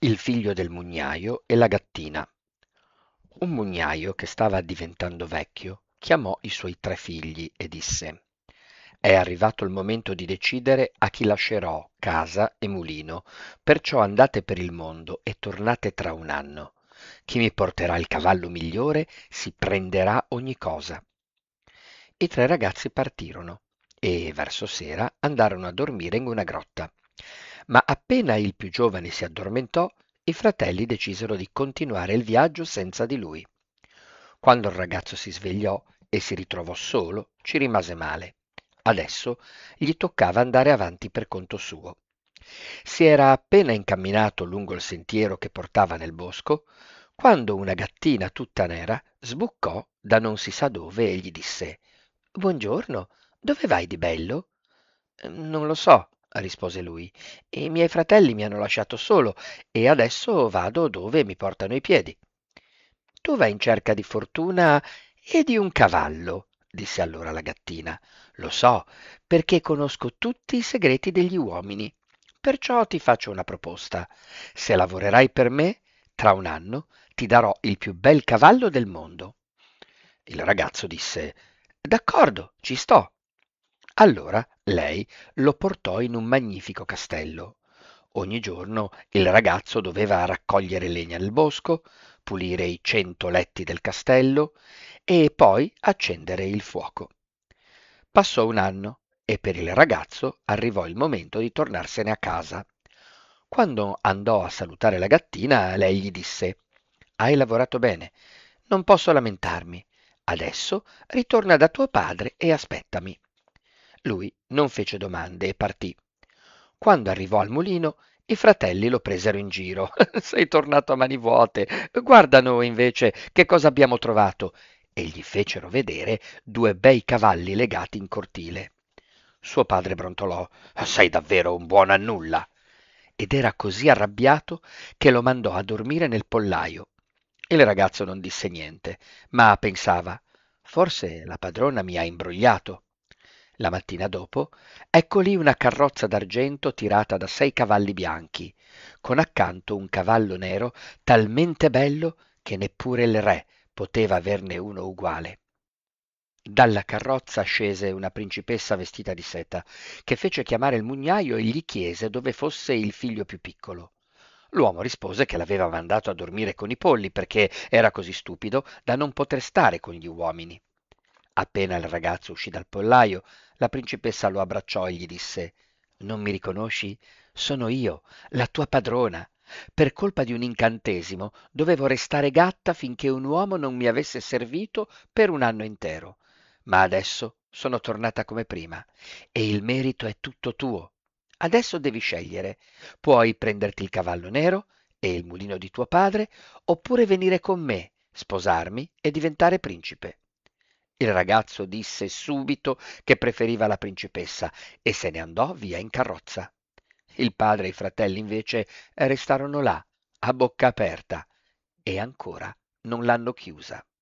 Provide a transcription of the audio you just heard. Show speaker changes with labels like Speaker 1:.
Speaker 1: Il figlio del mugnaio e la gattina. Un mugnaio che stava diventando vecchio chiamò i suoi 3 figli e disse: È arrivato il momento di decidere a chi lascerò casa e mulino, perciò andate per il mondo e tornate tra un anno. Chi mi porterà il cavallo migliore si prenderà ogni cosa. I 3 ragazzi partirono e verso sera andarono a dormire in una grotta. Ma appena il più giovane si addormentò, i fratelli decisero di continuare il viaggio senza di lui. Quando il ragazzo si svegliò e si ritrovò solo, ci rimase male. Adesso gli toccava andare avanti per conto suo. Si era appena incamminato lungo il sentiero che portava nel bosco, quando una gattina tutta nera sbuccò da non si sa dove e gli disse: Buongiorno, dove vai di bello? Non lo so, rispose lui. I miei fratelli mi hanno lasciato solo e adesso vado dove mi portano i piedi. Tu vai in cerca di fortuna e di un cavallo, disse allora la gattina. Lo so, perché conosco tutti i segreti degli uomini. Perciò ti faccio una proposta. Se lavorerai per me, tra un anno ti darò il più bel cavallo del mondo. Il ragazzo disse: D'accordo, ci sto. Allora lei lo portò in un magnifico castello. Ogni giorno il ragazzo doveva raccogliere legna nel bosco, pulire i 100 letti del castello e poi accendere il fuoco. Passò un anno e per il ragazzo arrivò il momento di tornarsene a casa. Quando andò a salutare la gattina, lei gli disse: Hai lavorato bene, non posso lamentarmi. Adesso ritorna da tuo padre e aspettami. Lui non fece domande e partì. Quando arrivò al mulino, i fratelli lo presero in giro. Sei tornato a mani vuote. Guarda noi invece che cosa abbiamo trovato. E gli fecero vedere 2 bei cavalli legati in cortile. Suo padre brontolò: Sei davvero un buono a nulla. Ed era così arrabbiato che lo mandò a dormire nel pollaio. Il ragazzo non disse niente, ma pensava: Forse la padrona mi ha imbrogliato. La mattina dopo, ecco lì una carrozza d'argento tirata da 6 cavalli bianchi, con accanto un cavallo nero talmente bello che neppure il re poteva averne uno uguale. Dalla carrozza scese una principessa vestita di seta, che fece chiamare il mugnaio e gli chiese dove fosse il figlio più piccolo. L'uomo rispose che l'aveva mandato a dormire con i polli perché era così stupido da non poter stare con gli uomini. Appena il ragazzo uscì dal pollaio, la principessa lo abbracciò e gli disse: Non mi riconosci? Sono io, la tua padrona. Per colpa di un incantesimo dovevo restare gatta finché un uomo non mi avesse servito per un anno intero. Ma adesso sono tornata come prima e il merito è tutto tuo. Adesso devi scegliere. Puoi prenderti il cavallo nero e il mulino di tuo padre, oppure venire con me, sposarmi e diventare principe. Il ragazzo disse subito che preferiva la principessa e se ne andò via in carrozza. Il padre e i fratelli invece restarono là, a bocca aperta, e ancora non l'hanno chiusa.